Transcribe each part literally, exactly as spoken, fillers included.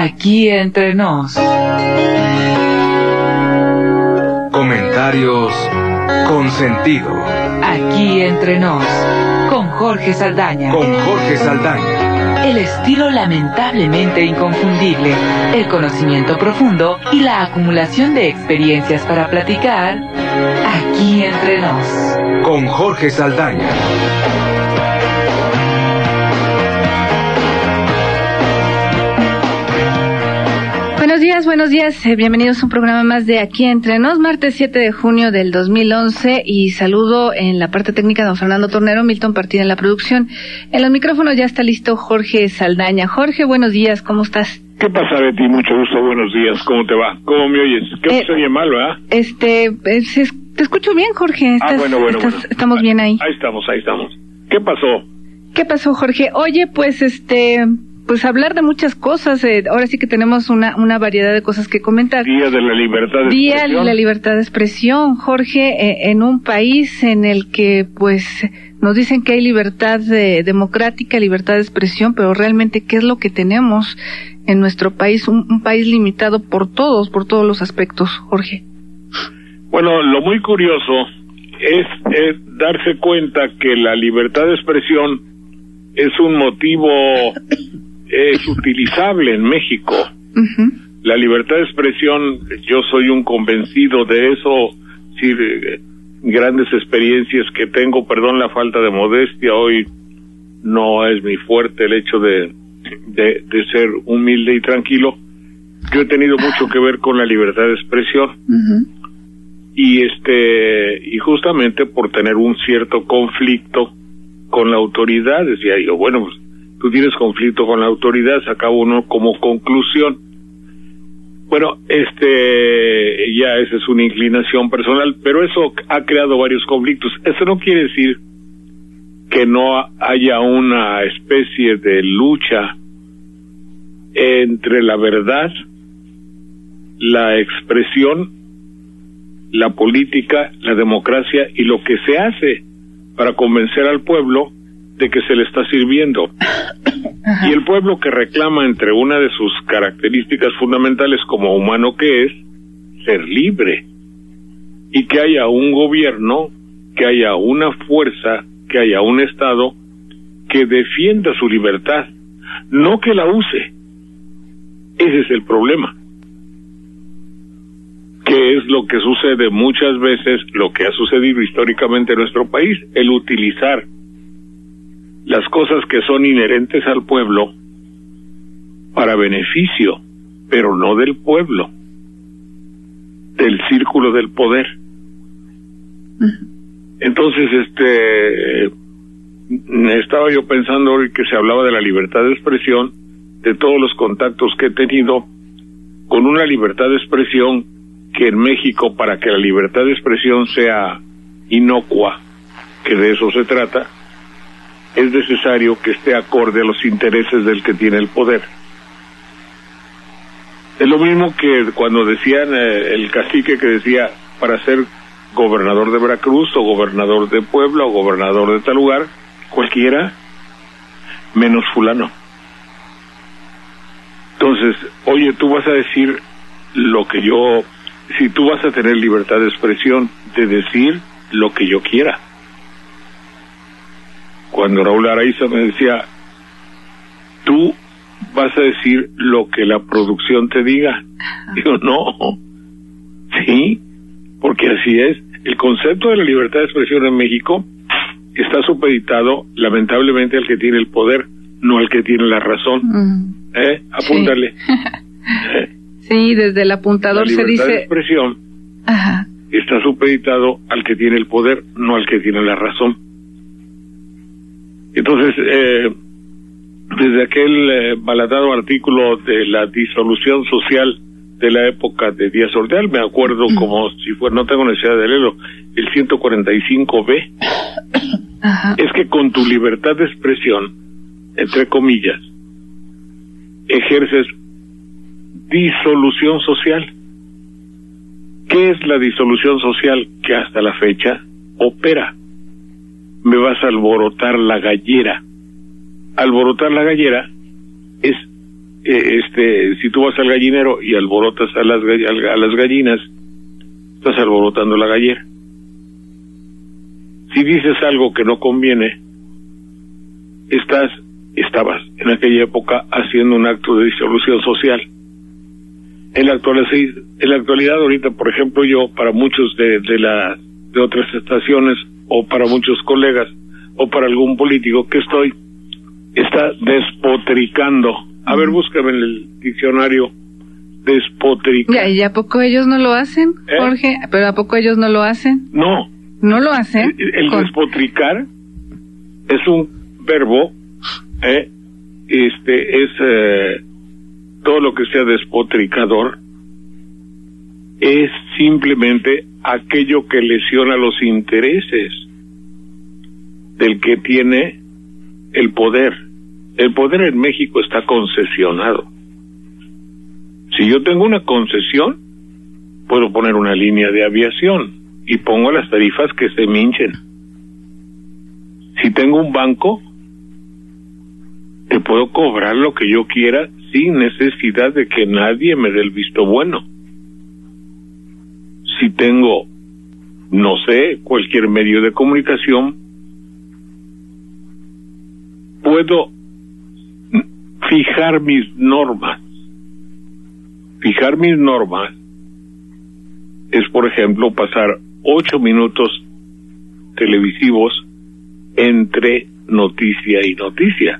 Aquí entre nos. Comentarios con sentido. Aquí entre nos. Con Jorge Saldaña. Con Jorge Saldaña. El estilo lamentablemente inconfundible, el conocimiento profundo y la acumulación de experiencias para platicar. Aquí entre nos. Con Jorge Saldaña. Buenos días, buenos días, eh, bienvenidos a un programa más de Aquí Entre Nos, martes siete de junio del dos mil once, y saludo en la parte técnica a don Fernando Tornero, Milton Partida en la producción. En los micrófonos ya está listo Jorge Saldaña. Jorge, buenos días, ¿cómo estás? ¿Qué pasa, Betty? Mucho gusto, buenos días, ¿cómo te va? ¿Cómo me oyes? ¿Qué eh, se oye mal, verdad? Este, es, te escucho bien, Jorge, estás, ah, bueno, bueno, estás, bueno. Estamos ahí, bien ahí. Ahí estamos, ahí estamos. ¿Qué pasó? ¿Qué pasó, Jorge? Oye, pues, este... Pues hablar de muchas cosas, eh, ahora sí que tenemos una una variedad de cosas que comentar. Día de la libertad de Día expresión. Día de la libertad de expresión, Jorge, eh, en un país en el que pues nos dicen que hay libertad eh, democrática, libertad de expresión, pero realmente ¿qué es lo que tenemos en nuestro país? Un, un país limitado por todos, por todos los aspectos, Jorge. Bueno, lo muy curioso es, es darse cuenta que la libertad de expresión es un motivo... es utilizable en México. Uh-huh. La libertad de expresión, yo soy un convencido de eso, sí, de grandes experiencias que tengo, perdón la falta de modestia, hoy no es mi fuerte el hecho de, de, de ser humilde y tranquilo. Yo he tenido mucho que ver con la libertad de expresión. Uh-huh. Y este, y justamente por tener un cierto conflicto con la autoridad, decía yo, bueno, pues, tú tienes conflicto con la autoridad, saca uno como conclusión. Bueno, este, ya esa es una inclinación personal, pero eso ha creado varios conflictos. Eso no quiere decir que no haya una especie de lucha entre la verdad, la expresión, la política, la democracia y lo que se hace para convencer al pueblo de que se le está sirviendo. Ajá. Y el pueblo que reclama entre una de sus características fundamentales como humano que es ser libre, y que haya un gobierno, que haya una fuerza, que haya un Estado que defienda su libertad, no que la use. Ese es el problema, que es lo que sucede muchas veces, lo que ha sucedido históricamente en nuestro país, el utilizar las cosas que son inherentes al pueblo para beneficio, pero no del pueblo, del círculo del poder. Entonces, este, estaba yo pensando hoy que se hablaba de la libertad de expresión, de todos los contactos que he tenido con una libertad de expresión que en México, para que la libertad de expresión sea inocua, que de eso se trata, es necesario que esté acorde a los intereses del que tiene el poder. Es lo mismo que cuando decían eh, el cacique que decía, para ser gobernador de Veracruz o gobernador de Puebla o gobernador de tal lugar, cualquiera menos fulano. Entonces, oye, tú vas a decir lo que yo, si tú vas a tener libertad de expresión de decir lo que yo quiera. Cuando Raúl Araiza me decía, tú vas a decir lo que la producción te diga. Digo, no. Sí, porque así es. El concepto de la libertad de expresión en México está supeditado, lamentablemente, al que tiene el poder, no al que tiene la razón. Mm. ¿Eh? Apúntale. Sí. ¿Eh? Sí, desde el apuntador se dice... La libertad de expresión Ajá. está supeditado al que tiene el poder, no al que tiene la razón. Entonces, eh, desde aquel eh, malhadado artículo de la disolución social de la época de Díaz Ordaz, me acuerdo mm. como si fuera, no tengo necesidad de leerlo, el ciento cuarenta y cinco B, Ajá. es que con tu libertad de expresión, entre comillas, ejerces disolución social. ¿Qué es la disolución social? Que hasta la fecha opera. Me vas a alborotar la gallera. Alborotar la gallera es eh, este, si tú vas al gallinero y alborotas a las, a las gallinas, estás alborotando la gallera. Si dices algo que no conviene, estás, estabas en aquella época haciendo un acto de disolución social. En la actualidad, en la actualidad ahorita, por ejemplo, yo, para muchos de, de la, de otras estaciones, o para muchos colegas, o para algún político que estoy, está despotricando. A ver, búscame en el diccionario, despotricar. Ya, ¿y a poco ellos no lo hacen, ¿Eh? Jorge? ¿Pero a poco ellos no lo hacen? No. ¿No lo hacen? El, el Con... despotricar es un verbo, ¿eh? Este, es eh, todo lo que sea despotricador, es simplemente aquello que lesiona los intereses del que tiene el poder. El poder en México está concesionado. Si yo tengo una concesión, puedo poner una línea de aviación y pongo las tarifas que se me hinchen. Si tengo un banco, te puedo cobrar lo que yo quiera sin necesidad de que nadie me dé el visto bueno. Si tengo, no sé, cualquier medio de comunicación, puedo fijar mis normas. Fijar mis normas es, por ejemplo, pasar ocho minutos televisivos entre noticia y noticia.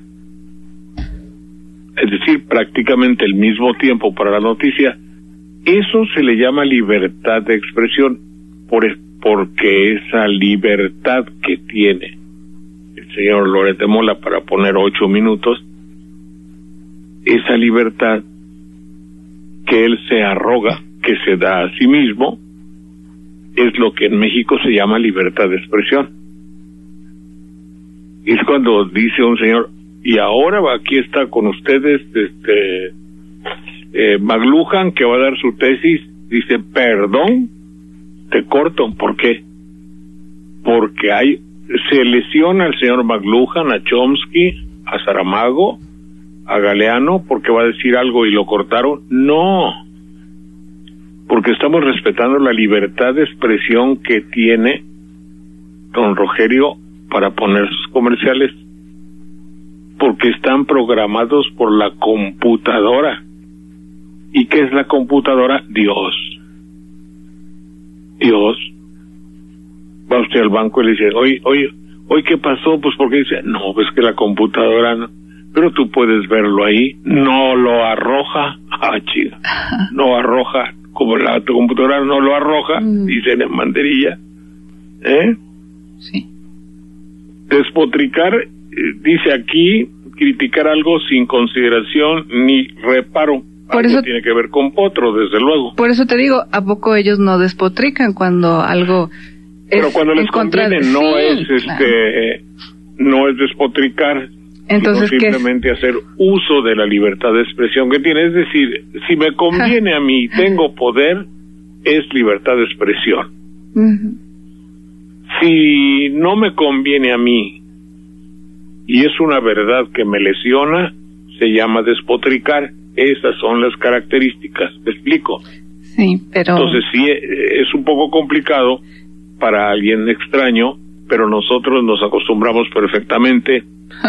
Es decir, prácticamente el mismo tiempo para la noticia. Eso se le llama libertad de expresión, por, porque esa libertad que tiene el señor Loret de Mola para poner ocho minutos, esa libertad que él se arroga, que se da a sí mismo, es lo que en México se llama libertad de expresión. Y es cuando dice un señor, y ahora aquí está con ustedes este eh, McLuhan, que va a dar su tesis, dice, perdón, te corto, ¿por qué? Porque hay, se lesiona al señor McLuhan, a Chomsky, a Saramago, a Galeano, porque va a decir algo y lo cortaron. No, porque estamos respetando la libertad de expresión que tiene don Rogelio para poner sus comerciales, porque están programados por la computadora. ¿Y qué es la computadora? Dios. Dios. Va usted al banco y le dice, oye, oye, oye, ¿qué pasó? Pues porque dice, no, pues que la computadora no. Pero tú puedes verlo ahí, no lo arroja, ah, chica, no arroja, como la tu computadora no lo arroja, mm. dicen en banderilla, ¿eh? Sí. Despotricar, eh, dice aquí, criticar algo sin consideración ni reparo. Por algo eso tiene que ver con potro, desde luego. Por eso te digo, ¿a poco ellos no despotrican cuando algo es Pero cuando les contra... conviene, no sí, es claro. este, eh, no es despotricar. Entonces, sino simplemente ¿qué es? hacer uso de la libertad de expresión que tiene. Es decir, si me conviene a mí, tengo poder, es libertad de expresión. Uh-huh. Si no me conviene a mí y es una verdad que me lesiona, se llama despotricar. Esas son las características. ¿Me explico? Sí, pero... Entonces sí, es un poco complicado para alguien extraño, pero nosotros nos acostumbramos perfectamente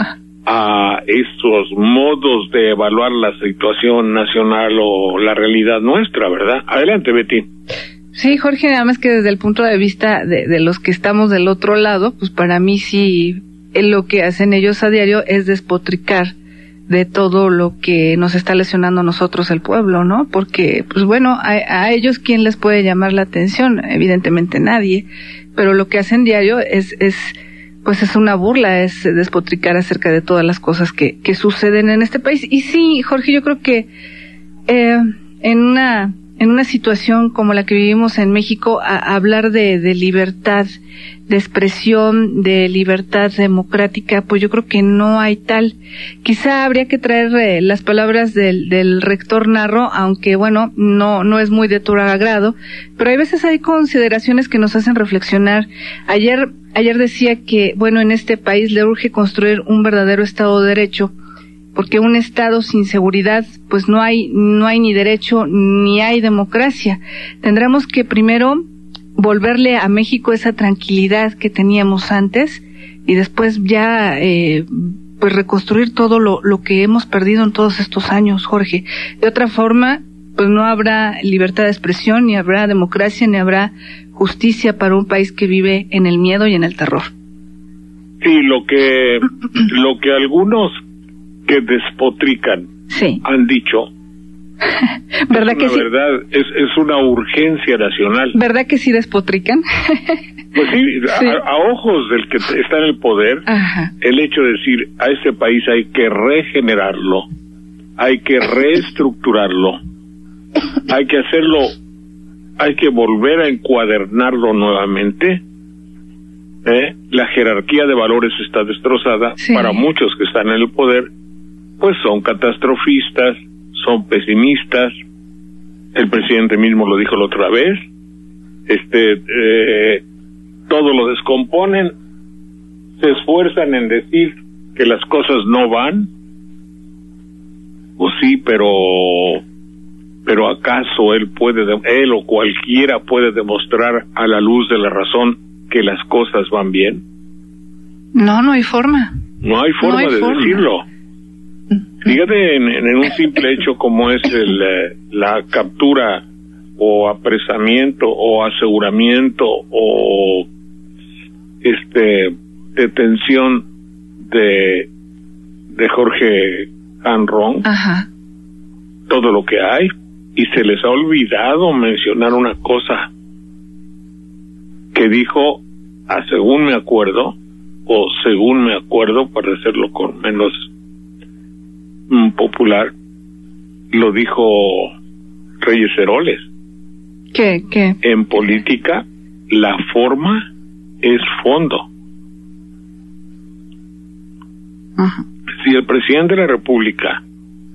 a estos modos de evaluar la situación nacional o la realidad nuestra, ¿verdad? Adelante, Betty. Sí, Jorge, nada más que desde el punto de vista de, de los que estamos del otro lado, pues para mí sí, lo que hacen ellos a diario es despotricar de todo lo que nos está lesionando a nosotros el pueblo, ¿no? Porque, pues bueno, a, a ellos, ¿quién les puede llamar la atención? Evidentemente nadie, pero lo que hacen diario es, es pues es una burla, es despotricar acerca de todas las cosas que, que suceden en este país. Y sí, Jorge, yo creo que eh, en una en una situación como la que vivimos en México, a, a hablar de, de libertad de expresión, de libertad democrática, pues yo creo que no hay tal. Quizá habría que traer eh, las palabras del, del rector Narro, aunque bueno, no no es muy de tu agrado, pero hay veces hay consideraciones que nos hacen reflexionar. Ayer Ayer decía que, bueno, en este país le urge construir un verdadero Estado de Derecho, porque un Estado sin seguridad, pues no hay, no hay ni derecho ni hay democracia. Tendremos que primero volverle a México esa tranquilidad que teníamos antes y después ya, eh, pues reconstruir todo lo, lo que hemos perdido en todos estos años, Jorge. De otra forma, pues no habrá libertad de expresión, ni habrá democracia, ni habrá justicia para un país que vive en el miedo y en el terror. Sí, lo que, lo que algunos que despotrican sí. han dicho, ¿verdad es que una sí? verdad, es, es una urgencia nacional. ¿Verdad que sí despotrican? Pues sí, sí. A, a ojos del que está en el poder, Ajá. el hecho de decir, a este país hay que regenerarlo, hay que reestructurarlo, hay que hacerlo, hay que volver a encuadernarlo nuevamente. ¿Eh? La jerarquía de valores está destrozada. Sí. Para muchos que están en el poder, pues son catastrofistas, son pesimistas. El presidente mismo lo dijo la otra vez. Este, eh, todo lo descomponen, se esfuerzan en decir que las cosas no van. Pues sí, pero, pero acaso él puede, él o cualquiera puede demostrar a la luz de la razón que las cosas van bien. No, no hay forma. No hay forma no hay de forma. decirlo. Fíjate en, en un simple hecho como es el, eh, la captura o apresamiento o aseguramiento o este detención de de Jorge Hanron. Ajá. Todo lo que hay, y se les ha olvidado mencionar una cosa que dijo, a según me acuerdo, o según me acuerdo, para hacerlo con menos mm, popular, lo dijo Reyes Heroles. ¿Qué? ¿Qué? En política, la forma es fondo. Ajá. Si el presidente de la República...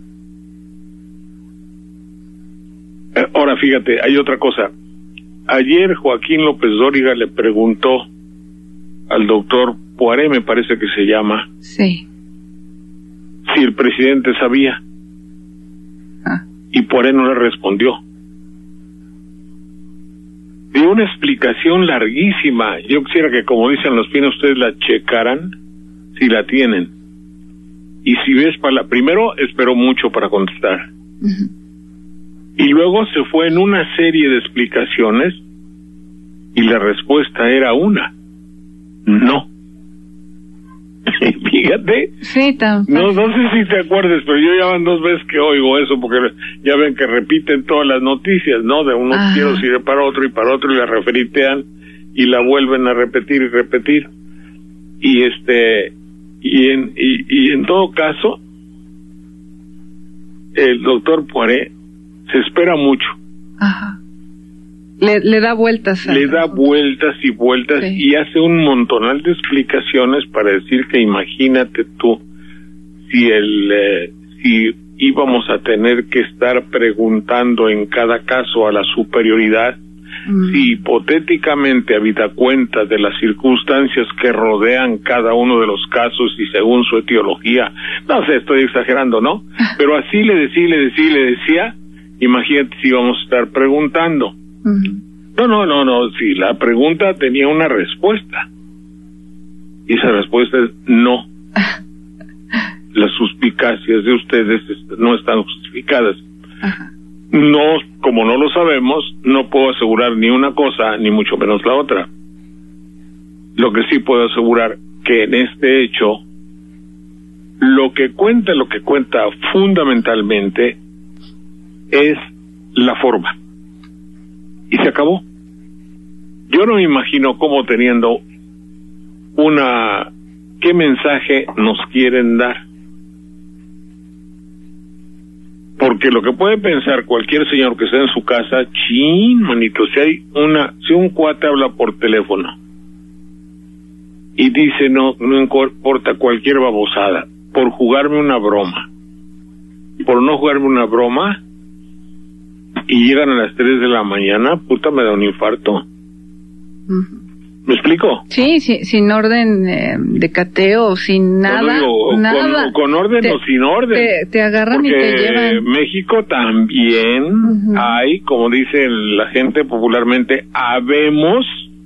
Eh, ahora fíjate, hay otra cosa. Ayer Joaquín López Dóriga le preguntó al doctor Poiré, me parece que se llama, sí, si el presidente sabía. Ah. Y Poiré no le respondió. Dio una explicación larguísima. Yo quisiera que, como dicen los finos, ustedes la checaran, si la tienen. Y si ves, para la... primero esperó mucho para contestar. Uh-huh. Y luego se fue en una serie de explicaciones y la respuesta era una. No. Fíjate. Sí, tan no, no sé si te acuerdas, pero yo ya van dos veces que oigo eso, porque ya ven que repiten todas las noticias, ¿no? De un noticiero sirve para otro y para otro, y la referitean y la vuelven a repetir y repetir. Y este, y en, y, y en todo caso, el doctor Poiré se espera mucho. Ajá. Le, le da vueltas. Le da vueltas y vueltas, sí. Y hace un montonal de explicaciones para decir que imagínate tú si el eh, si íbamos a tener que estar preguntando en cada caso a la superioridad, mm. si hipotéticamente habida cuenta de las circunstancias que rodean cada uno de los casos y según su etiología. No sé, estoy exagerando, ¿no? Pero así le decía, le decía, le decía, imagínate si íbamos a estar preguntando. Uh-huh. No, no, no, no, si la pregunta tenía una respuesta. Y esa respuesta es no. Las suspicacias de ustedes no están justificadas. Uh-huh. No, como no lo sabemos, no puedo asegurar ni una cosa, ni mucho menos la otra. Lo que sí puedo asegurar que en este hecho, lo que cuenta, lo que cuenta fundamentalmente es la forma. Y se acabó. Yo no me imagino cómo teniendo una... ¿Qué mensaje nos quieren dar? Porque lo que puede pensar cualquier señor que esté en su casa, chin, manito, si hay una... Si un cuate habla por teléfono y dice, no, no importa cualquier babosada, por jugarme una broma, por no jugarme una broma, y llegan a las tres de la mañana, puta, me da un infarto. Uh-huh. ¿Me explico? Sí, sí, sin orden eh, de cateo, sin nada, digo, nada. Con, con orden te, o sin orden. Te, te agarran Porque y te llevan. México también uh-huh. hay, como dice la gente popularmente, habemos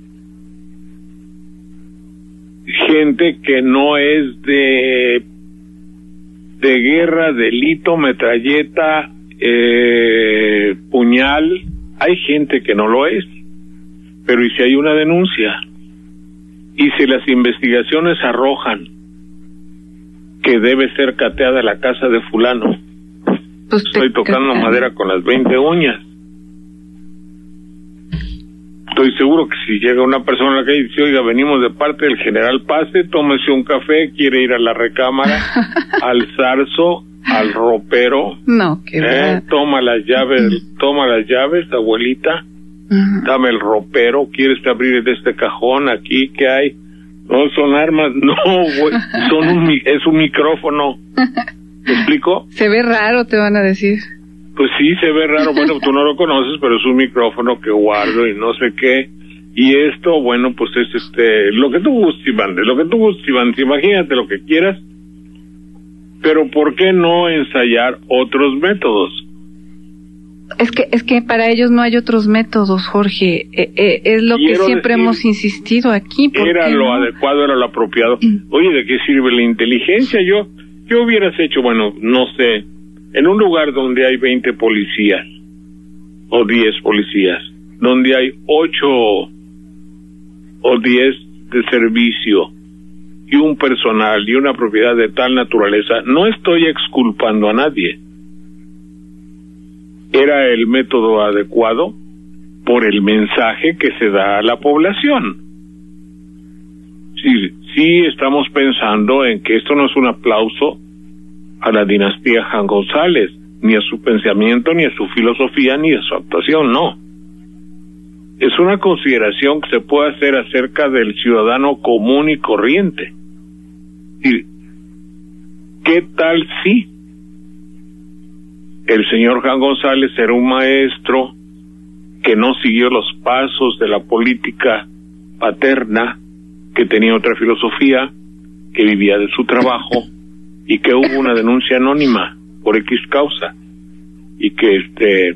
gente que no es de de guerra, delito, metralleta, eh, puñal. Hay gente que no lo es. Pero ¿y si hay una denuncia? ¿Y si las investigaciones arrojan que debe ser cateada la casa de fulano? Pues estoy tocando madera con las veinte uñas. Estoy seguro que si llega una persona a la calle y dice, oiga, venimos de parte del general Pase, tómese un café, quiere ir a la recámara, al zarzo, al ropero, no, qué eh, toma las llaves, toma las llaves, abuelita, uh-huh. dame el ropero, quieres abrir este cajón aquí, ¿qué hay? No son armas, no, güey, son un, es un micrófono. ¿Me explico? Se ve raro, te van a decir. Pues sí, se ve raro, bueno, tú no lo conoces, pero es un micrófono que guardo y no sé qué. Y esto, bueno, pues es este, lo que tú gustes, Iván, lo que tú gustes, Iván, imagínate lo que quieras. Pero ¿por qué no ensayar otros métodos? Es que es que para ellos no hay otros métodos, Jorge. Eh, eh, es lo Quiero que siempre decir, hemos insistido aquí. Era lo no? adecuado, era lo apropiado. Oye, ¿de qué sirve la inteligencia? Yo, ¿qué hubieras hecho? Bueno, no sé, en un lugar donde hay veinte policías o diez policías, donde hay ocho o diez de servicio y un personal y una propiedad de tal naturaleza, no estoy exculpando a nadie. Era el método adecuado por el mensaje que se da a la población. Sí, sí estamos pensando en que esto no es un aplauso a la dinastía Han González, ni a su pensamiento, ni a su filosofía, ni a su actuación, no. Es una consideración que se puede hacer acerca del ciudadano común y corriente. ¿Y qué tal si el señor Jan González era un maestro que no siguió los pasos de la política paterna, que tenía otra filosofía, que vivía de su trabajo y que hubo una denuncia anónima por X causa y que este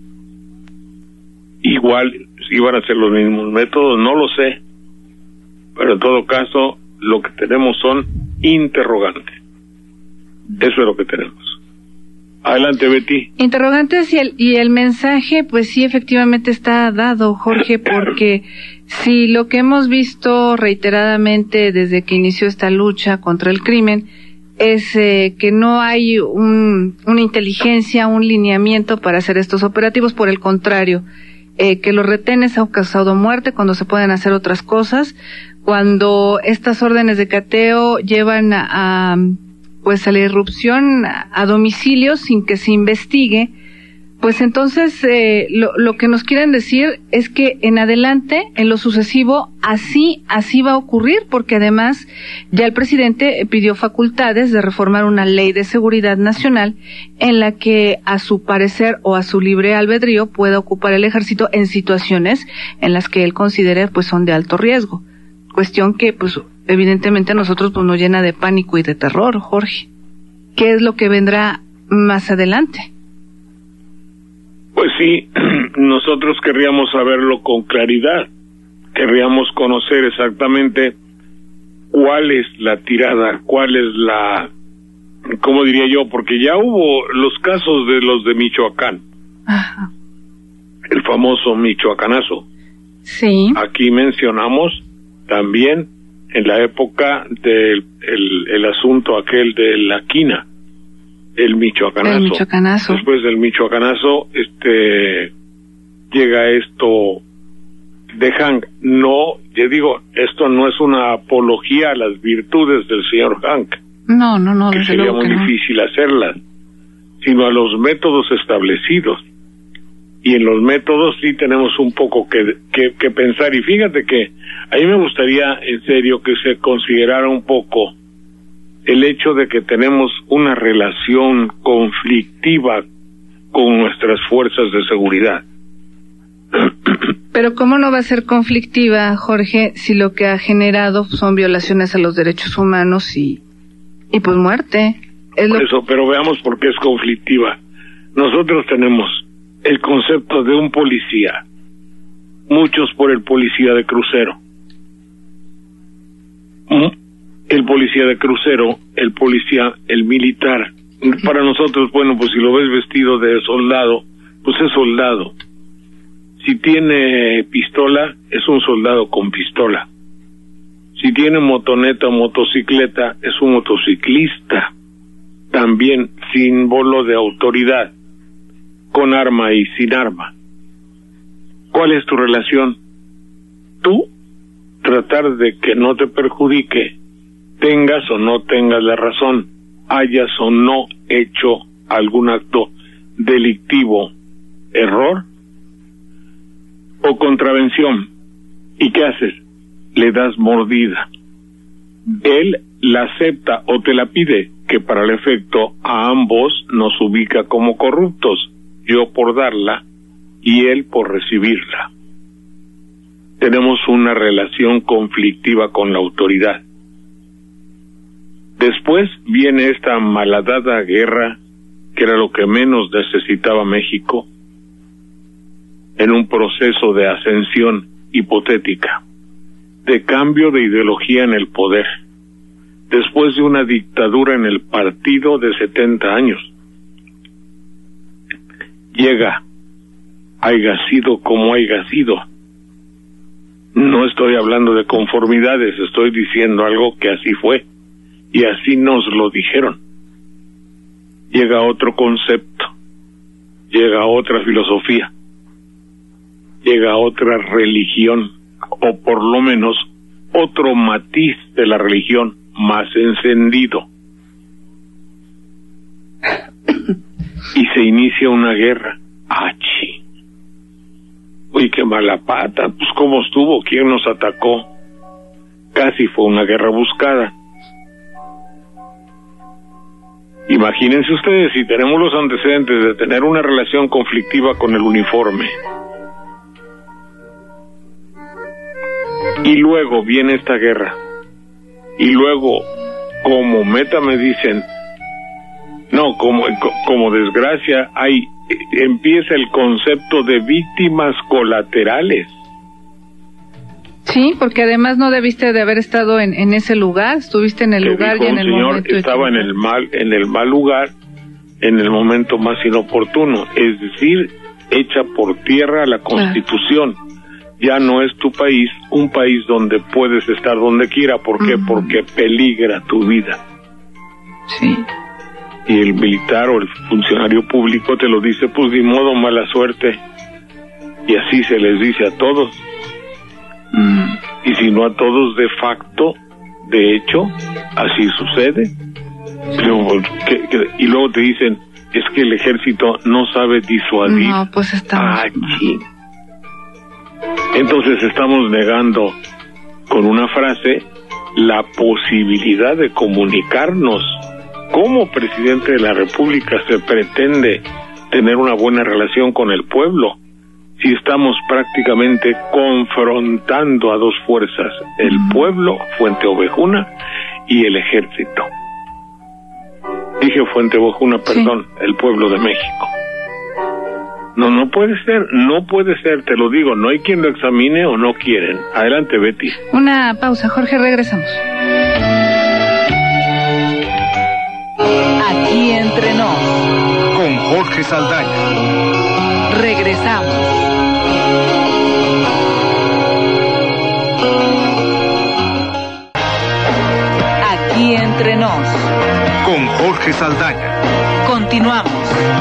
igual iban a ser los mismos métodos? No lo sé, pero en todo caso lo que tenemos son interrogantes. Eso es lo que tenemos. Adelante, Betty. Interrogantes y el, y el mensaje, pues sí, efectivamente está dado, Jorge, porque si lo que hemos visto reiteradamente desde que inició esta lucha contra el crimen es eh, que no hay un, una inteligencia, un lineamiento para hacer estos operativos, por el contrario, eh, que los retenes han causado muerte cuando se pueden hacer otras cosas, cuando estas órdenes de cateo llevan a, a pues a la irrupción a domicilios sin que se investigue, pues entonces eh, lo, lo que nos quieren decir es que en adelante, en lo sucesivo, así, así va a ocurrir, porque además ya el presidente pidió facultades de reformar una ley de seguridad nacional en la que a su parecer o a su libre albedrío pueda ocupar el ejército en situaciones en las que él considere pues son de alto riesgo. Cuestión que pues evidentemente a nosotros pues nos llena de pánico y de terror, Jorge. ¿Qué es lo que vendrá más adelante? Pues sí, nosotros querríamos saberlo con claridad, querríamos conocer exactamente cuál es la tirada, cuál es la, ¿cómo diría yo? Porque ya hubo los casos de los de Michoacán. Ajá. El famoso michoacanazo. Sí. Aquí mencionamos también en la época del el, el asunto aquel de la quina, el michoacanazo. El michoacanazo. Después del michoacanazo, este, llega esto de Hank. No, yo digo, esto no es una apología a las virtudes del señor Hank. No, no, no. Que sería muy difícil hacerlas, sino a los métodos establecidos. Y en los métodos sí tenemos un poco que, que, que pensar. Y fíjate que a mí me gustaría, en serio, que se considerara un poco el hecho de que tenemos una relación conflictiva con nuestras fuerzas de seguridad. Pero ¿cómo no va a ser conflictiva, Jorge, si lo que ha generado son violaciones a los derechos humanos y, y pues muerte? Es por lo... eso, pero veamos por qué es conflictiva. Nosotros tenemos el concepto de un policía, muchos por el policía de crucero. El policía de crucero, el policía, el militar. Para nosotros, bueno, pues si lo ves vestido de soldado, pues es soldado. Si tiene pistola, es un soldado con pistola. Si tiene motoneta o motocicleta, es un motociclista. También símbolo de autoridad, con arma y sin arma. ¿Cuál es tu relación? Tú, tratar de que no te perjudique, tengas o no tengas la razón, hayas o no hecho algún acto delictivo, error o contravención. ¿Y qué haces? Le das mordida. Él la acepta o te la pide, que para el efecto a ambos nos ubica como corruptos, yo por darla y él por recibirla. Tenemos una relación conflictiva con la autoridad. Después viene esta malhadada guerra, que era lo que menos necesitaba México, en un proceso de ascensión hipotética, de cambio de ideología en el poder, después de una dictadura en el partido de setenta años. Llega, haya sido como haya sido. No estoy hablando de conformidades, estoy diciendo algo que así fue, y así nos lo dijeron. Llega otro concepto, llega otra filosofía, llega otra religión, o por lo menos otro matiz de la religión más encendido. Y se inicia una guerra. ¡Achi! Uy, qué mala pata. Pues cómo estuvo, quién nos atacó. Casi fue una guerra buscada. Imagínense ustedes si tenemos los antecedentes de tener una relación conflictiva con el uniforme. Y luego viene esta guerra. Y luego, como meta me dicen, no, como, como desgracia, hay, empieza el concepto de víctimas colaterales. Sí, porque además no debiste de haber estado en, en ese lugar, estuviste en el Que lugar y en el señor, momento. Estaba en el mal, en el mal lugar, en el momento más inoportuno, es decir, hecha por tierra la Constitución. Claro. Ya no es tu país, un país donde puedes estar donde quiera. ¿Por qué? Uh-huh. Porque peligra tu vida. Sí. Y el militar o el funcionario público te lo dice, pues de modo, mala suerte. Y así se les dice a todos. Uh-huh. Y si no a todos de facto, de hecho, así sucede. Pero, ¿qué, qué? Y luego te dicen, es que el ejército no sabe disuadir. No, pues estamos... Ah, sí. Entonces estamos negando con una frase la posibilidad de comunicarnos. ¿Cómo presidente de la República se pretende tener una buena relación con el pueblo si estamos prácticamente confrontando a dos fuerzas, el pueblo, Fuente Ovejuna, y el ejército? Dije Fuente Ovejuna, perdón, sí. El pueblo de México. No, no puede ser, no puede ser, te lo digo, no hay quien lo examine o no quieren. Adelante, Betty. Una pausa, Jorge, regresamos. Aquí entre nos. Con Jorge Saldaña. Regresamos. Aquí entre nos. Con Jorge Saldaña. Continuamos.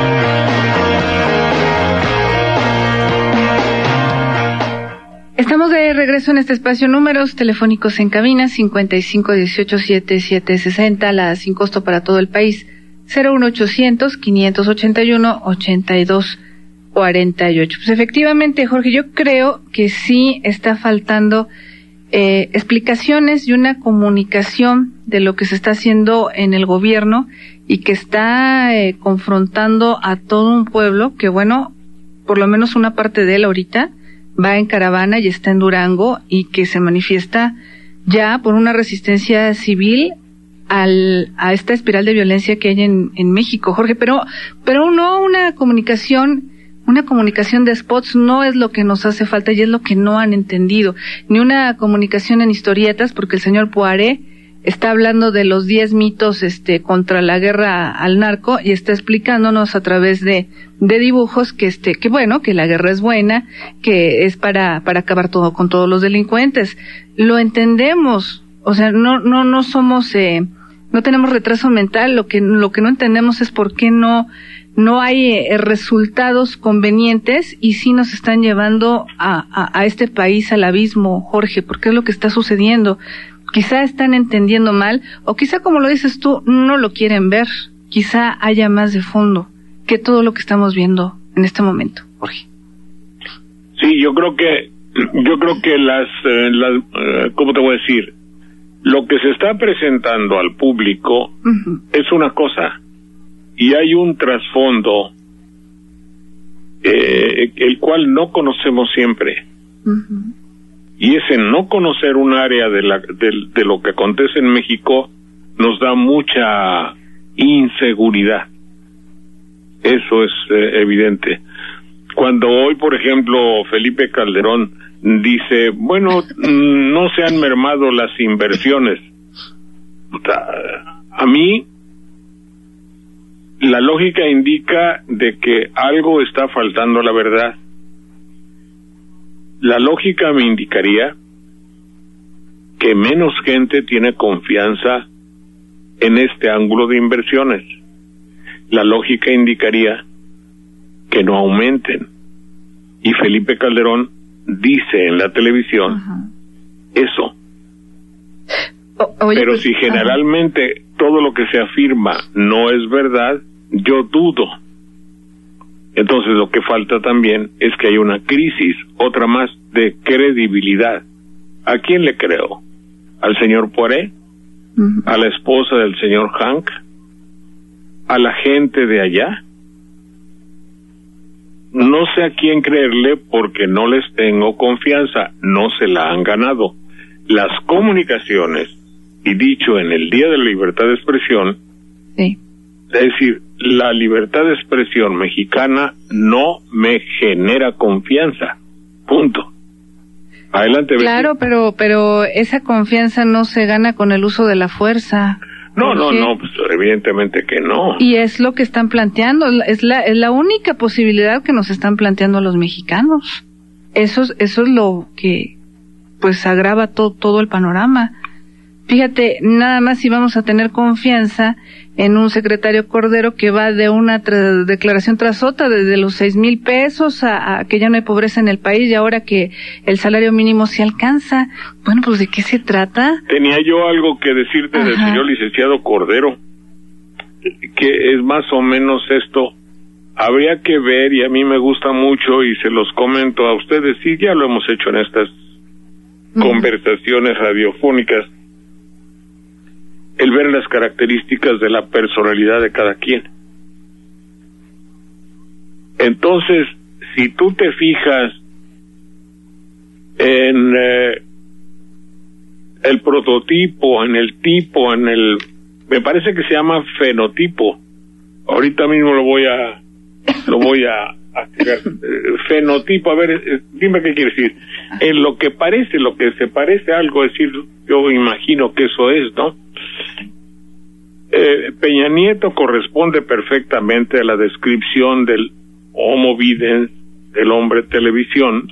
Estamos de regreso en este espacio. Números telefónicos en cabina cincuenta y cinco dieciocho setenta y siete sesenta, la sin costo para todo el país, cero uno ochocientos quinientos ochenta y uno ochenta y dos cuarenta y ocho. Pues efectivamente, Jorge, yo creo que sí está faltando eh, explicaciones y una comunicación de lo que se está haciendo en el gobierno y que está eh, confrontando a todo un pueblo que, bueno, por lo menos una parte de él ahorita va en caravana y está en Durango y que se manifiesta ya por una resistencia civil al, a esta espiral de violencia que hay en, en México, Jorge, pero, pero no una comunicación, una comunicación de spots no es lo que nos hace falta y es lo que no han entendido, ni una comunicación en historietas, porque el señor Poiré está hablando de los diez mitos este contra la guerra al narco y está explicándonos a través de de dibujos que este que bueno, que la guerra es buena, que es para para acabar todo con todos los delincuentes. Lo entendemos, o sea, no no no somos eh, no tenemos retraso mental, lo que lo que no entendemos es por qué no no hay eh, resultados convenientes y sí nos están llevando a, a a este país al abismo, Jorge, porque es lo que está sucediendo. Quizá están entendiendo mal, o quizá, como lo dices tú, no lo quieren ver. Quizá haya más de fondo que todo lo que estamos viendo en este momento, Jorge. Sí, yo creo que, yo creo que las, eh, las eh, ¿cómo te voy a decir? Lo que se está presentando al público uh-huh. es una cosa, y hay un trasfondo, eh, el cual no conocemos siempre. Uh-huh. Y ese no conocer un área de, la, de, de lo que acontece en México nos da mucha inseguridad. Eso es eh, evidente. Cuando hoy, por ejemplo, Felipe Calderón dice, bueno, no se han mermado las inversiones. A mí, la lógica indica de que algo está faltando a la verdad. La lógica me indicaría que menos gente tiene confianza en este ángulo de inversiones. La lógica indicaría que no aumenten. Y Felipe Calderón dice en la televisión uh-huh. eso. O, oye, Pero pues, si generalmente uh-huh. todo lo que se afirma no es verdad, yo dudo. Entonces lo que falta también es que hay una crisis, otra más, de credibilidad. ¿A quién le creo? ¿Al señor Poiré? Uh-huh. ¿A la esposa del señor Hank? ¿A la gente de allá? No sé a quién creerle porque no les tengo confianza, no se la han ganado. Las comunicaciones, y dicho en el Día de la Libertad de Expresión, sí. es decir, la libertad de expresión mexicana no me genera confianza. Punto. Adelante. Claro, pero pero esa confianza no se gana con el uso de la fuerza. No, no, no, pues evidentemente que no. Y es lo que están planteando, es la es la única posibilidad que nos están planteando los mexicanos. Eso es, eso es lo que pues agrava todo todo el panorama. Fíjate, nada más si vamos a tener confianza en un secretario Cordero que va de una tra- declaración tras otra, desde los seis mil pesos a, a que ya no hay pobreza en el país y ahora que el salario mínimo se alcanza. Bueno, pues ¿de qué se trata? Tenía yo algo que decirte Ajá. del señor licenciado Cordero, que es más o menos esto. Habría que ver, y a mí me gusta mucho y se los comento a ustedes, sí, ya lo hemos hecho en estas mm. conversaciones radiofónicas, el ver las características de la personalidad de cada quien. Entonces, si tú te fijas en eh, el prototipo, en el tipo, en el... me parece que se llama fenotipo. Ahorita mismo lo voy a... lo voy a... a fenotipo, a ver, eh, dime qué quiere decir. En lo que parece, lo que se parece a algo, es decir, yo imagino que eso es, ¿no? Eh, Peña Nieto corresponde perfectamente a la descripción del Homo videns, del hombre televisión,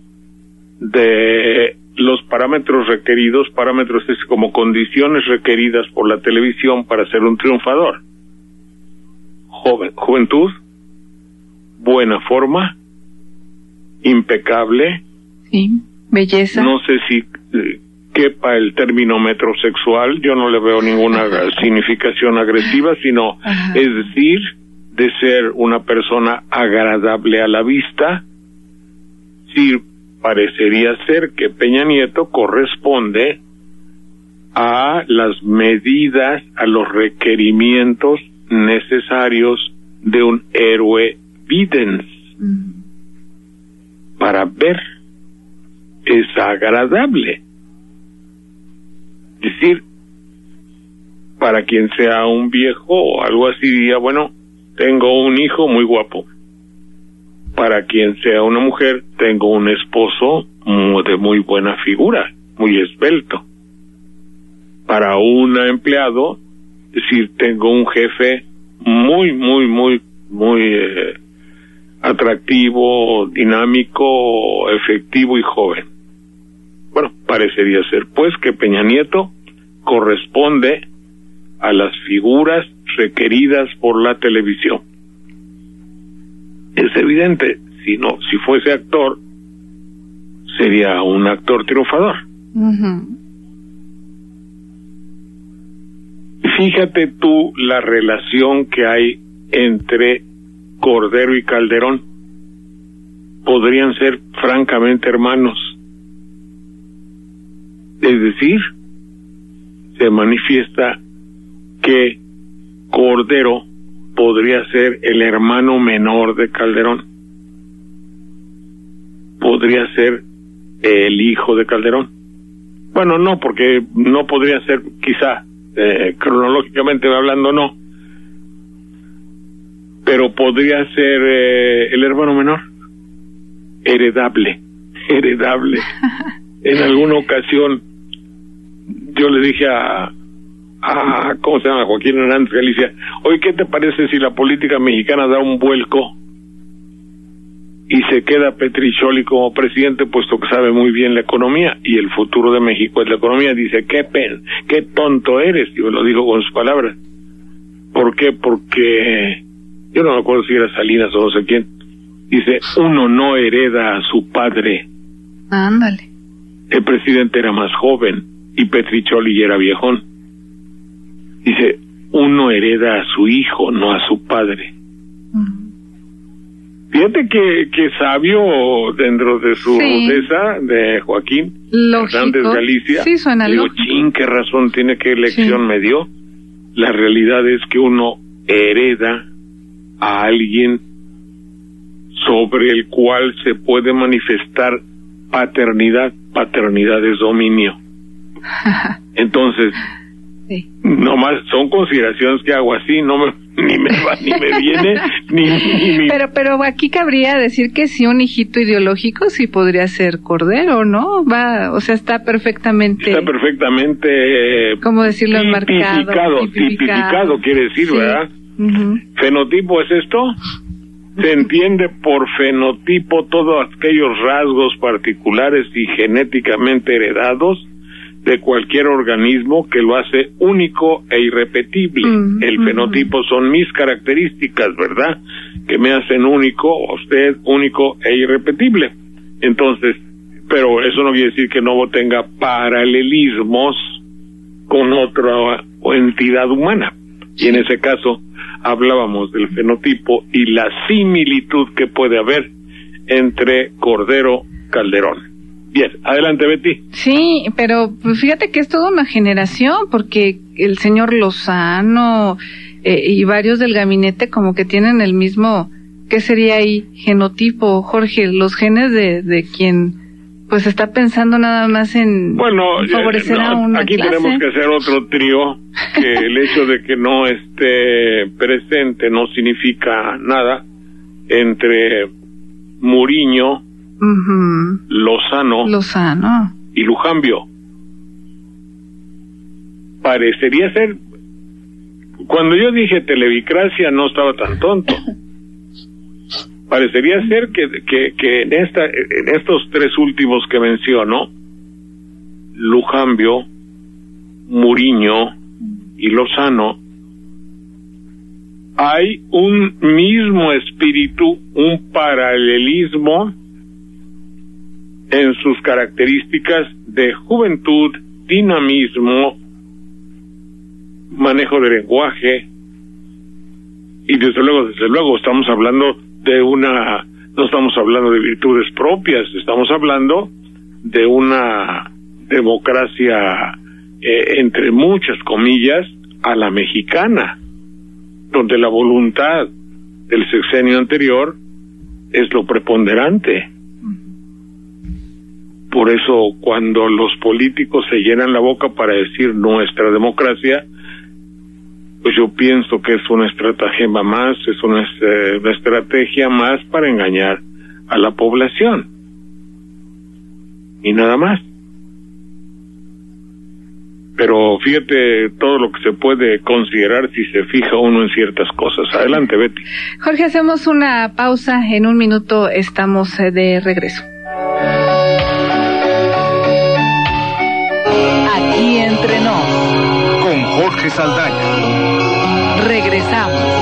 de los parámetros requeridos, parámetros es como condiciones requeridas por la televisión para ser un triunfador. Joven, juventud, buena forma, impecable. Sí, belleza. No sé si eh, quepa el término metrosexual, yo no le veo ninguna significación agresiva, sino, Ajá. es decir, de ser una persona agradable a la vista. Sí, parecería ser que Peña Nieto corresponde a las medidas, a los requerimientos necesarios de un héroe videns, uh-huh. para ver es agradable. Es decir, para quien sea un viejo o algo así, diría, bueno, tengo un hijo muy guapo. Para quien sea una mujer, tengo un esposo de muy buena figura, muy esbelto. Para un empleado, es decir, tengo un jefe muy, muy, muy, muy eh, atractivo, dinámico, efectivo y joven. Bueno, parecería ser, pues, que Peña Nieto corresponde a las figuras requeridas por la televisión. Es evidente, si no, si fuese actor, sería un actor triunfador. Uh-huh. Fíjate tú la relación que hay entre Cordero y Calderón. Podrían ser francamente hermanos. Es decir, se manifiesta que Cordero podría ser el hermano menor de Calderón. Podría ser el hijo de Calderón. Bueno, no, porque no podría ser, quizá, eh, cronológicamente hablando, no. Pero podría ser eh, el hermano menor. Heredable. Heredable. En alguna ocasión, yo le dije a, a, ¿cómo se llama? Joaquín Hernández Galicia, oye, ¿qué te parece si la política mexicana da un vuelco y se queda Petricholi como presidente, puesto que sabe muy bien la economía y el futuro de México es la economía? Dice, qué pen, qué tonto eres, yo lo digo con sus palabras. ¿Por qué? Porque, yo no me acuerdo si era Salinas o no sé quién, dice, uno no hereda a su padre. Ándale. El presidente era más joven y Petricholi era viejón. Dice, uno hereda a su hijo, no a su padre. Uh-huh. Fíjate que, que sabio dentro de su sí. rudeza de Joaquín Lógico. Hernández Galicia. Sí, suena digo, lógico. chin, qué razón tiene, qué lección sí. me dio. La realidad es que uno hereda a alguien sobre el cual se puede manifestar paternidad. Paternidad es dominio. Entonces, sí. nomás son consideraciones que hago así, no me, ni me va, ni me viene, ni, ni, ni... Pero, pero aquí cabría decir que si un hijito ideológico sí podría ser Cordero, ¿no? Va, o sea, está perfectamente... Está perfectamente... ¿Cómo decirlo? Tipificado, Enmarcado. tipificado, tipificado quiere decir, sí. ¿verdad? Uh-huh. ¿Fenotipo es esto? Se entiende por fenotipo todos aquellos rasgos particulares y genéticamente heredados de cualquier organismo que lo hace único e irrepetible. Mm, el fenotipo mm. son mis características, ¿verdad? Que me hacen único, usted único e irrepetible. Entonces, pero eso no quiere decir que no tenga paralelismos con otra entidad humana. Y en ese caso, hablábamos del fenotipo y la similitud que puede haber entre Cordero Calderón. Bien, adelante, Betty. Sí, pero pues fíjate que es toda una generación, porque el señor Lozano eh, y varios del gabinete como que tienen el mismo, ¿qué sería ahí? Genotipo, Jorge, los genes de, de quien pues está pensando nada más en bueno, favorecer eh, no, a una aquí clase. Tenemos que hacer otro trío, que el hecho de que no esté presente no significa nada, entre Muriño, uh-huh. Lozano, Lozano y Lujambio. Parecería ser, cuando yo dije televicracia no estaba tan tonto. Parecería ser que, que, que en, esta, en estos tres últimos que menciono, Lujambio, Muriño y Lozano, hay un mismo espíritu, un paralelismo en sus características de juventud, dinamismo, manejo de lenguaje, y desde luego, desde luego estamos hablando de una, no estamos hablando de virtudes propias, estamos hablando de una democracia, eh, entre muchas comillas, a la mexicana, donde la voluntad del sexenio anterior es lo preponderante. por eso cuando los políticos se llenan la boca para decir nuestra democracia, pues yo pienso que es una estratagema más, es una, eh, una estrategia más para engañar a la población. Y nada más. Pero fíjate todo lo que se puede considerar si se fija uno en ciertas cosas. Adelante, Betty. Jorge, hacemos una pausa. En un minuto estamos de regreso. Aquí entre nos. Con Jorge Saldaña. Regresamos.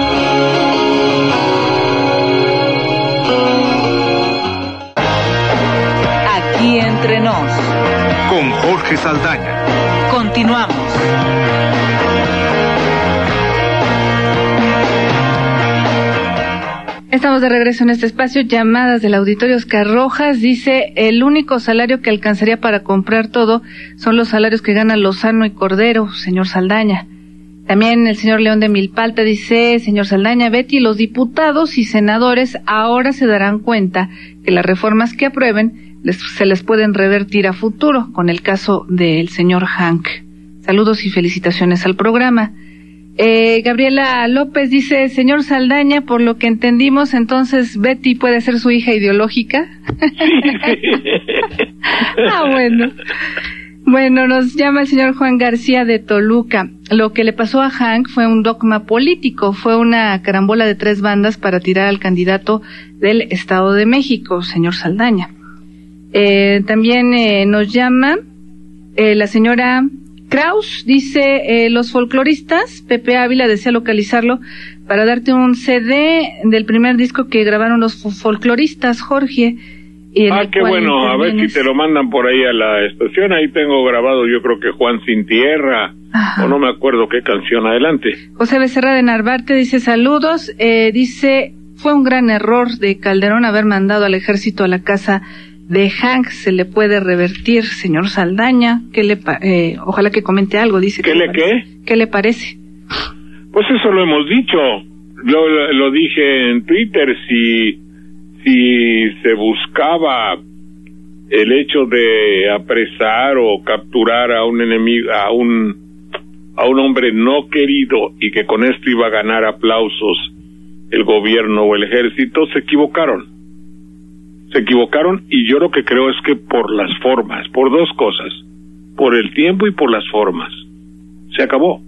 Aquí entre nos. Con Jorge Saldaña. Continuamos. Estamos de regreso en este espacio. Llamadas del auditorio. Oscar Rojas dice: el único salario que alcanzaría para comprar todo son los salarios que ganan Lozano y Cordero, señor Saldaña. También el señor León de Milpalta dice: señor Saldaña, Betty, los diputados y senadores ahora se darán cuenta que las reformas que aprueben les, se les pueden revertir a futuro, con el caso del señor Hank. Saludos y felicitaciones al programa. Eh, Gabriela López dice: señor Saldaña, por lo que entendimos, entonces Betty puede ser su hija ideológica. Ah, bueno. Bueno, nos llama el señor Juan García de Toluca. Lo que le pasó a Hank fue un dogma político, fue una carambola de tres bandas para tirar al candidato del Estado de México, señor Saldaña. Eh, también eh, nos llama eh, la señora Kraus, dice: eh, los folcloristas, Pepe Ávila desea localizarlo para darte un C D del primer disco que grabaron los folcloristas, Jorge. Ah, qué bueno, a ver si te lo mandan por ahí a la estación. Ahí tengo grabado, yo creo que Juan Sin Tierra, ajá, o no me acuerdo qué canción. Adelante. José Becerra de Narvarte dice: saludos, eh, dice: fue un gran error de Calderón haber mandado al ejército a la casa de Hank. Se le puede revertir, señor Saldaña. ¿Qué le pa eh, ojalá que comente algo, dice. ¿Qué le qué? ¿Qué le parece? Pues eso lo hemos dicho. Yo lo, lo dije en Twitter. Si si se buscaba el hecho de apresar o capturar a un enemigo, a un a un hombre no querido, y que con esto iba a ganar aplausos el gobierno o el ejército, se equivocaron. Se equivocaron, y yo lo que creo es que por las formas, por dos cosas, por el tiempo y por las formas. Se acabó.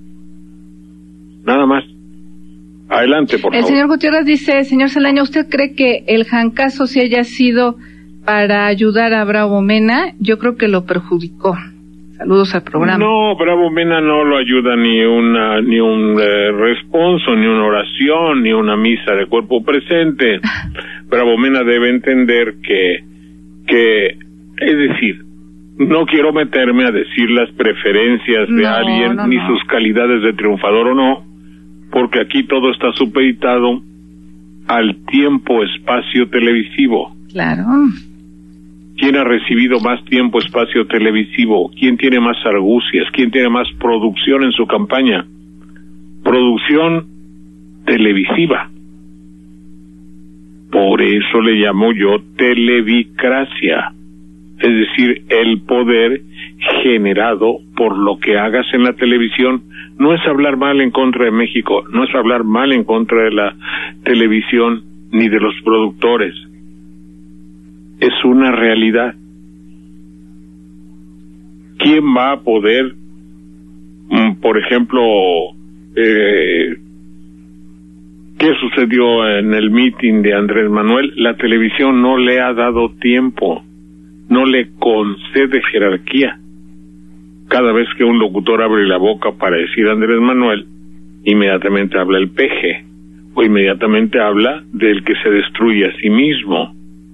Nada más. Adelante, por el favor. El señor Gutiérrez dice: señor Saldaña, ¿usted cree que el jancazo sí haya sido para ayudar a Bravo Mena? Yo creo que lo perjudicó. Saludos al programa. No, Bravo Mena no lo ayuda ni una ni un eh, responso, ni una oración, ni una misa de cuerpo presente. Bravo Mena debe entender que, que, es decir, no quiero meterme a decir las preferencias de no, alguien, no, ni no. sus calidades de triunfador o no, porque aquí todo está supeditado al tiempo-espacio televisivo. Claro. ¿Quién ha recibido más tiempo-espacio televisivo? ¿Quién tiene más argucias? ¿Quién tiene más producción en su campaña? Producción televisiva. Por eso le llamo yo televicracia. Es decir, el poder generado por lo que hagas en la televisión. No es hablar mal en contra de México, no es hablar mal en contra de la televisión ni de los productores. Es una realidad. ¿Quién va a poder, por ejemplo, eh, qué sucedió en el meeting de Andrés Manuel? La televisión no le ha dado tiempo, no le concede jerarquía. Cada vez que un locutor abre la boca para decir Andrés Manuel, inmediatamente habla el peje, o inmediatamente habla del que se destruye a sí mismo.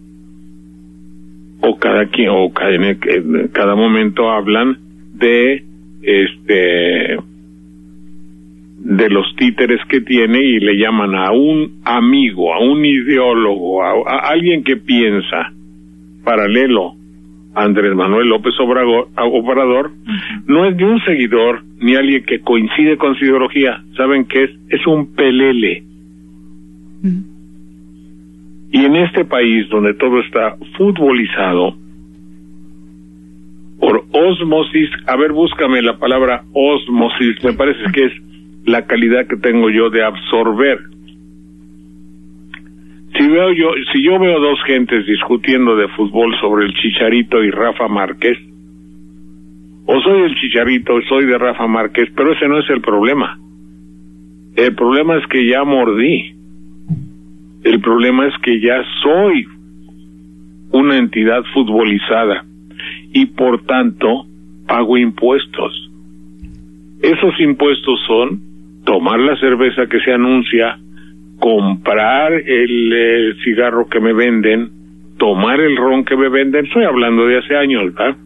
O cada quien, o cada, en cada momento hablan de este de los títeres que tiene, y le llaman a un amigo, a un ideólogo, a, a alguien que piensa paralelo a Andrés Manuel López Obrador, Obrador uh-huh. No es ni un seguidor ni alguien que coincide con su ideología. ¿Saben qué es? Es un pelele. Uh-huh. Y en este país donde todo está futbolizado, por osmosis. A ver, búscame la palabra osmosis, me parece que es la calidad que tengo yo de absorber. Si veo yo, si yo veo dos gentes discutiendo de fútbol sobre el Chicharito y Rafa Márquez, o soy el Chicharito o soy de Rafa Márquez, pero ese no es el problema. El problema es que ya mordí. El problema es que ya soy una entidad futbolizada y por tanto pago impuestos. Esos impuestos son tomar la cerveza que se anuncia, comprar el eh, cigarro que me venden, tomar el ron que me venden. Estoy hablando de hace años, ¿verdad?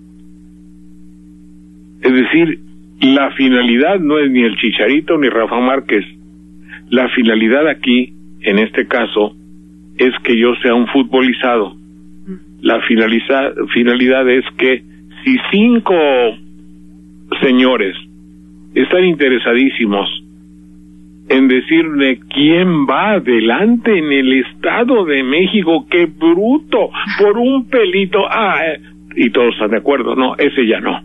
Es decir, la finalidad no es ni el Chicharito ni Rafa Márquez. La finalidad aquí, en este caso, es que yo sea un futbolizado. La finaliza, finalidad es que si cinco señores están interesadísimos en decirle quién va adelante en el Estado de México, ¡qué bruto! Por un pelito, ah, eh, y todos están de acuerdo, no, ese ya no.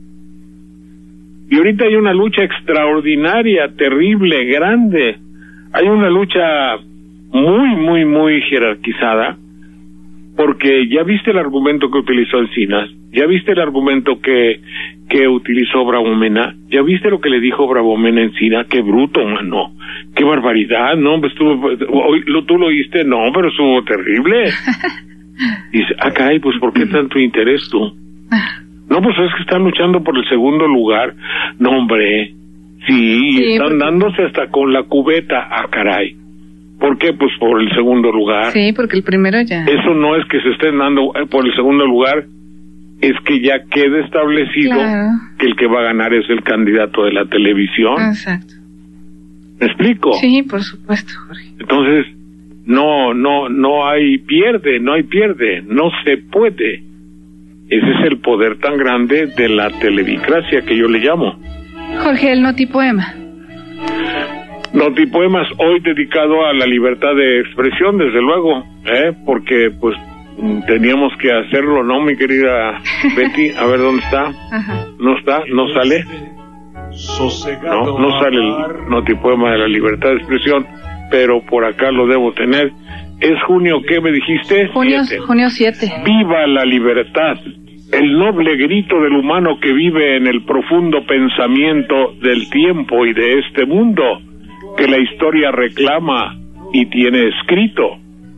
Y ahorita hay una lucha extraordinaria, terrible, grande. Hay una lucha muy, muy, muy jerarquizada, porque ya viste el argumento que utilizó Encinas, ya viste el argumento que que utilizó Bravo Mena, ya viste lo que le dijo Bravo Mena a Encinas. Qué bruto, mano, qué barbaridad, no, pues estuvo, lo, tú lo oíste, no, pero estuvo terrible. Y dice, ah, caray, pues ¿por qué tanto interés tú? No, pues es que están luchando por el segundo lugar. No, hombre, sí, sí, están porque... dándose hasta con la cubeta, ah, caray. ¿Por qué? Pues por el segundo lugar. Sí, porque el primero ya... Eso no es que se estén dando por el segundo lugar, es que ya queda establecido, claro, que el que va a ganar es el candidato de la televisión. Exacto. ¿Me explico? Sí, por supuesto, Jorge. Entonces, no, no, no hay pierde, no hay pierde, no se puede. Ese es el poder tan grande de la televicracia que yo le llamo. Jorge, el notipoema. Notipoemas hoy dedicado a la libertad de expresión, desde luego, ¿eh? Porque pues teníamos que hacerlo, ¿no, mi querida Betty? A ver, ¿dónde está? Ajá. ¿No está? ¿No sale? No, no sale el notipoema de la libertad de expresión, pero por acá lo debo tener. ¿Es junio qué me dijiste? Junio siete. Junio siete. ¡Viva la libertad! El noble grito del humano que vive en el profundo pensamiento del tiempo y de este mundo, que la historia reclama y tiene escrito.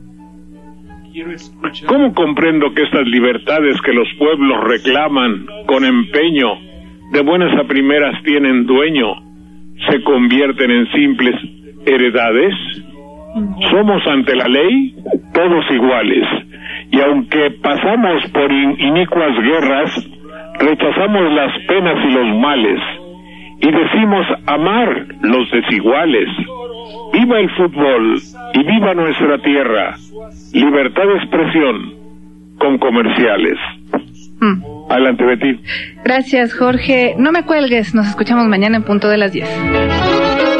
¿Cómo comprendo que estas libertades que los pueblos reclaman con empeño, de buenas a primeras tienen dueño, se convierten en simples heredades? Somos ante la ley todos iguales, y aunque pasamos por in- inicuas guerras, rechazamos las penas y los males, y decimos amar los desiguales. ¡Viva el fútbol y viva nuestra tierra! Libertad de expresión con comerciales. Mm. Adelante, Betty. Gracias, Jorge. No me cuelgues, nos escuchamos mañana en punto de las diez.